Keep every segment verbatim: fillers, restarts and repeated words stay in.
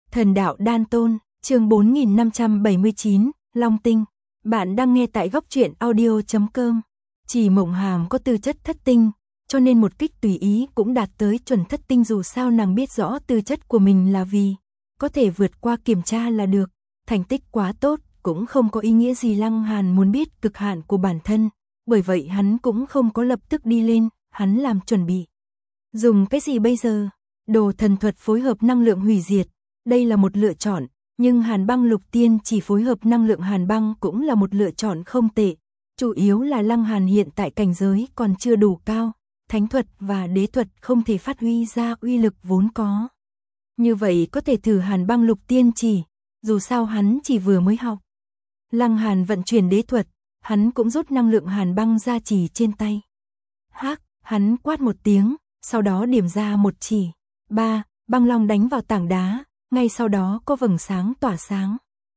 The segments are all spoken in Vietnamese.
Thần đạo đan tôn, chương bốn nghìn năm trăm bảy mươi chín, Long tinh. Bạn đang nghe tại góc truyện audio chấm com. Chỉ Mộng Hàm có tư chất thất tinh, cho nên một kích tùy ý cũng đạt tới chuẩn thất tinh, dù sao nàng biết rõ tư chất của mình là vì có thể vượt qua kiểm tra là được. Thành tích quá tốt cũng không có ý nghĩa gì. Lăng Hàn muốn biết cực hạn của bản thân, bởi vậy hắn cũng không có lập tức đi lên, hắn làm chuẩn bị. Dùng cái gì bây giờ? Đồ thần thuật phối hợp năng lượng hủy diệt, đây là một lựa chọn, nhưng Hàn Băng Lục Tiên chỉ phối hợp năng lượng hàn băng cũng là một lựa chọn không tệ. Chủ yếu là Lăng Hàn hiện tại cảnh giới còn chưa đủ cao, thánh thuật và đế thuật không thể phát huy ra uy lực vốn có. Như vậy có thể thử Hàn Băng Lục Tiên chỉ, dù sao hắn chỉ vừa mới học. Lăng Hàn vận chuyển đế thuật, hắn cũng rút năng lượng hàn băng ra chỉ trên tay. Hắc, hắn quát một tiếng, sau đó điểm ra một chỉ. Ba, băng long đánh vào tảng đá, ngay sau đó có vầng sáng tỏa sáng.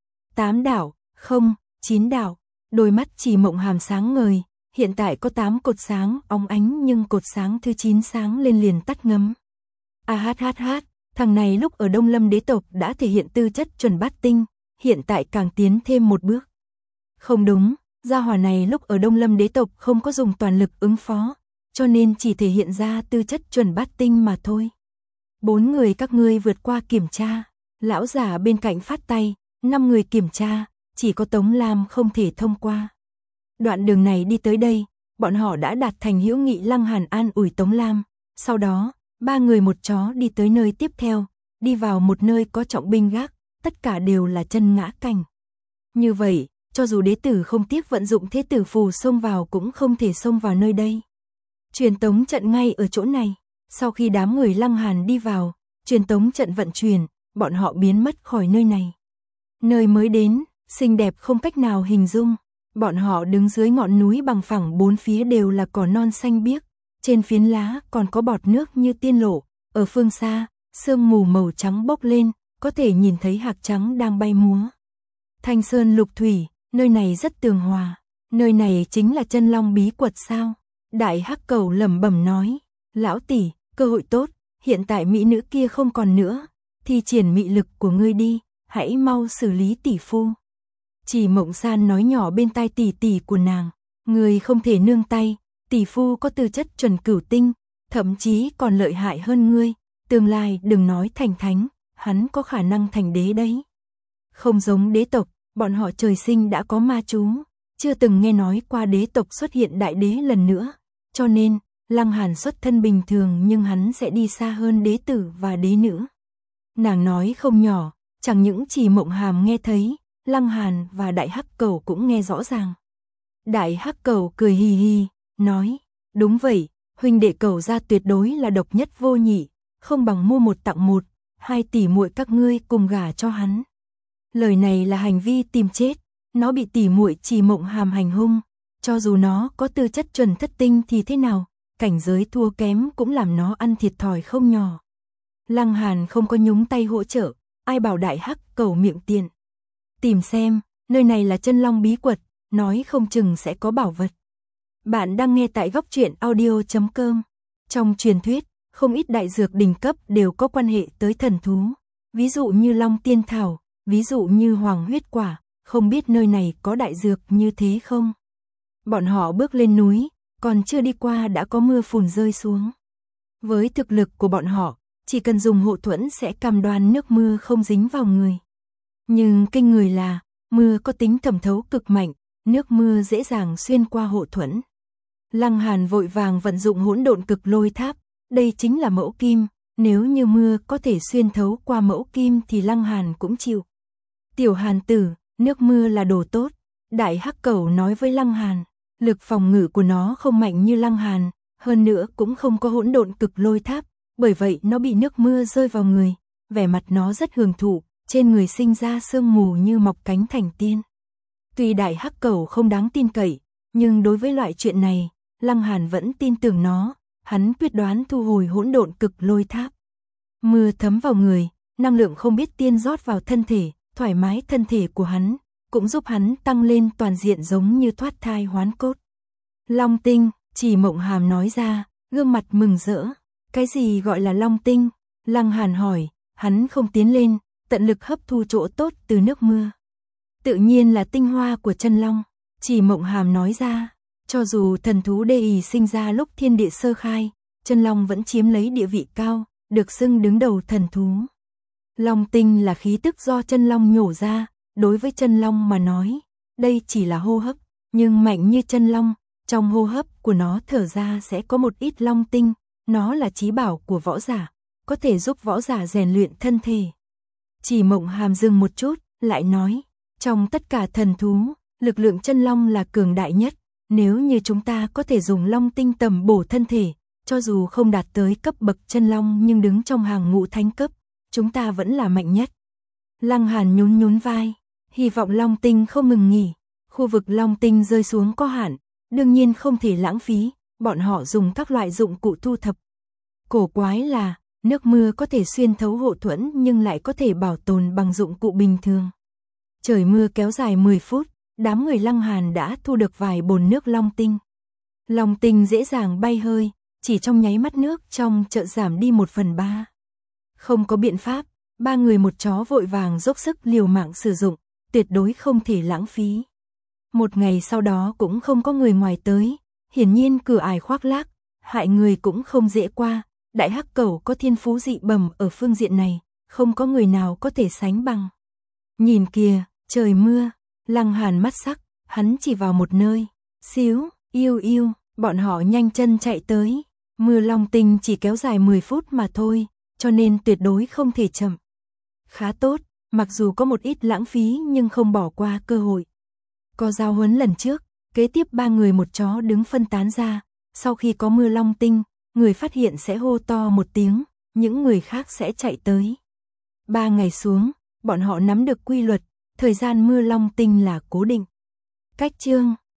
Tám đạo, không, chín đạo, đôi mắt Chỉ Mộng Hàm sáng ngời, hiện tại có tám cột sáng óng ánh, nhưng cột sáng thứ chín sáng lên liền tắt ngấm. A hát hát hát, thằng này lúc ở Đông Lâm đế tộc đã thể hiện tư chất chuẩn bát tinh, hiện tại càng tiến thêm một bước. Không đúng, gia hỏa này lúc ở Đông Lâm đế tộc không có dùng toàn lực ứng phó, cho nên chỉ thể hiện ra tư chất chuẩn bát tinh mà thôi. Bốn người các ngươi vượt qua kiểm tra, lão giả bên cạnh phát tay, năm người kiểm tra, chỉ có Tống Lam không thể thông qua. Đoạn đường này đi tới đây, bọn họ đã đạt thành hữu nghị. Lăng Hàn an ủi Tống Lam, sau đó, ba người một chó đi tới nơi tiếp theo, đi vào một nơi có trọng binh gác, tất cả đều là chân ngã cảnh. Như vậy, cho dù đế tử không tiếc vận dụng thế tử phù xông vào cũng không thể xông vào nơi đây. Truyền tống trận ngay ở chỗ này. Sau khi đám người Lăng Hàn đi vào, truyền tống trận vận chuyển, bọn họ biến mất khỏi nơi này. Nơi mới đến, xinh đẹp không cách nào hình dung. Bọn họ đứng dưới ngọn núi bằng phẳng, bốn phía đều là cỏ non xanh biếc, trên phiến lá còn có bọt nước như tiên lộ. Ở phương xa, sương mù màu trắng bốc lên, có thể nhìn thấy hạc trắng đang bay múa. Thanh sơn lục thủy, nơi này rất tường hòa. Nơi này chính là chân long bí quật sao? Đại hắc cầu lẩm bẩm nói, lão tỷ, cơ hội tốt, hiện tại mỹ nữ kia không còn nữa, thi triển mị lực của ngươi đi, hãy mau xử lý tỷ phu. Chỉ Mộng San nói nhỏ bên tai tỷ tỷ của nàng, ngươi không thể nương tay, tỷ phu có tư chất chuẩn cửu tinh, thậm chí còn lợi hại hơn ngươi, tương lai đừng nói thành thánh, hắn có khả năng thành đế đấy. Không giống đế tộc, bọn họ trời sinh đã có ma chú, chưa từng nghe nói qua đế tộc xuất hiện đại đế lần nữa, cho nên Lăng Hàn xuất thân bình thường nhưng hắn sẽ đi xa hơn đế tử và đế nữ. Nàng nói không nhỏ, chẳng những Chỉ Mộng Hàm nghe thấy, Lăng Hàn và Đại Hắc Cầu cũng nghe rõ ràng. Đại Hắc Cầu cười hì hì, nói, đúng vậy, huynh đệ Cầu gia tuyệt đối là độc nhất vô nhị, không bằng mua một tặng một, hai tỷ muội các ngươi cùng gả cho hắn. Lời này là hành vi tìm chết, nó bị tỷ muội Chỉ Mộng Hàm hành hung, cho dù nó có tư chất chuẩn thất tinh thì thế nào, cảnh giới thua kém cũng làm nó ăn thiệt thòi không nhỏ. Lăng Hàn không có nhúng tay hỗ trợ, ai bảo Đại Hắc Cầu miệng tiện. Tìm xem, nơi này là chân long bí quật, nói không chừng sẽ có bảo vật. Bạn đang nghe tại góc truyện audio chấm com. Trong truyền thuyết, không ít đại dược đỉnh cấp đều có quan hệ tới thần thú, ví dụ như Long Tiên Thảo, ví dụ như Hoàng Huyết Quả, không biết nơi này có đại dược như thế không? Bọn họ bước lên núi, còn chưa đi qua đã có mưa phùn rơi xuống. Với thực lực của bọn họ, chỉ cần dùng hộ thuẫn sẽ cam đoan nước mưa không dính vào người. Nhưng kinh người là, mưa có tính thẩm thấu cực mạnh, nước mưa dễ dàng xuyên qua hộ thuẫn. Lăng Hàn vội vàng vận dụng hỗn độn cực lôi tháp, đây chính là mẫu kim, nếu như mưa có thể xuyên thấu qua mẫu kim thì Lăng Hàn cũng chịu. Tiểu Hàn tử, nước mưa là đồ tốt, Đại Hắc Cầu nói với Lăng Hàn, lực phòng ngự của nó không mạnh như Lăng Hàn, hơn nữa cũng không có hỗn độn cực lôi tháp, bởi vậy nó bị nước mưa rơi vào người, vẻ mặt nó rất hưởng thụ, trên người sinh ra sương mù như mọc cánh thành tiên. Tuy Đại Hắc Cầu không đáng tin cậy, nhưng đối với loại chuyện này, Lăng Hàn vẫn tin tưởng nó, hắn quyết đoán thu hồi hỗn độn cực lôi tháp. Mưa thấm vào người, năng lượng không biết tiên rót vào thân thể, thoải mái thân thể của hắn, cũng giúp hắn tăng lên toàn diện giống như thoát thai hoán cốt. Long tinh, Chỉ Mộng Hàm nói ra, gương mặt mừng rỡ. Cái gì gọi là long tinh? Lăng Hàn hỏi, hắn không tiến lên, tận lực hấp thu chỗ tốt từ nước mưa. Tự nhiên là tinh hoa của chân long, Chỉ Mộng Hàm nói ra. Cho dù thần thú đê ì sinh ra lúc thiên địa sơ khai, chân long vẫn chiếm lấy địa vị cao, được xưng đứng đầu thần thú. Long tinh là khí tức do chân long nhổ ra, đối với chân long mà nói, đây chỉ là hô hấp, nhưng mạnh như chân long, trong hô hấp của nó thở ra sẽ có một ít long tinh, nó là chí bảo của võ giả, có thể giúp võ giả rèn luyện thân thể. Chỉ Mộng Hàm dừng một chút, lại nói, trong tất cả thần thú, lực lượng chân long là cường đại nhất, nếu như chúng ta có thể dùng long tinh tầm bổ thân thể, cho dù không đạt tới cấp bậc chân long nhưng đứng trong hàng ngũ thánh cấp, chúng ta vẫn là mạnh nhất. Lăng Hàn nhún nhún vai, hy vọng long tinh không ngừng nghỉ, khu vực long tinh rơi xuống có hạn, đương nhiên không thể lãng phí, bọn họ dùng các loại dụng cụ thu thập. Cổ quái là, nước mưa có thể xuyên thấu hộ thuẫn nhưng lại có thể bảo tồn bằng dụng cụ bình thường. Trời mưa kéo dài mười phút, đám người Lăng Hàn đã thu được vài bồn nước long tinh. Long tinh dễ dàng bay hơi, chỉ trong nháy mắt nước trong chợ giảm đi một phần ba. Không có biện pháp, ba người một chó vội vàng dốc sức liều mạng sử dụng, tuyệt đối không thể lãng phí. Một ngày sau đó cũng không có người ngoài tới, hiển nhiên cửa ải khoác lác, hại người cũng không dễ qua. Đại hắc cẩu có thiên phú dị bẩm ở phương diện này, không có người nào có thể sánh bằng. Nhìn kìa, trời mưa, Lăng Hàn mắt sắc, hắn chỉ vào một nơi, xíu, yêu yêu, bọn họ nhanh chân chạy tới. Mưa long tinh chỉ kéo dài mười phút mà thôi, cho nên tuyệt đối không thể chậm. Khá tốt, mặc dù có một ít lãng phí nhưng không bỏ qua cơ hội. Có giao huấn lần trước, kế tiếp ba người một chó đứng phân tán ra, sau khi có mưa long tinh, người phát hiện sẽ hô to một tiếng, những người khác sẽ chạy tới. Ba ngày xuống, bọn họ nắm được quy luật, thời gian mưa long tinh là cố định. Cách chương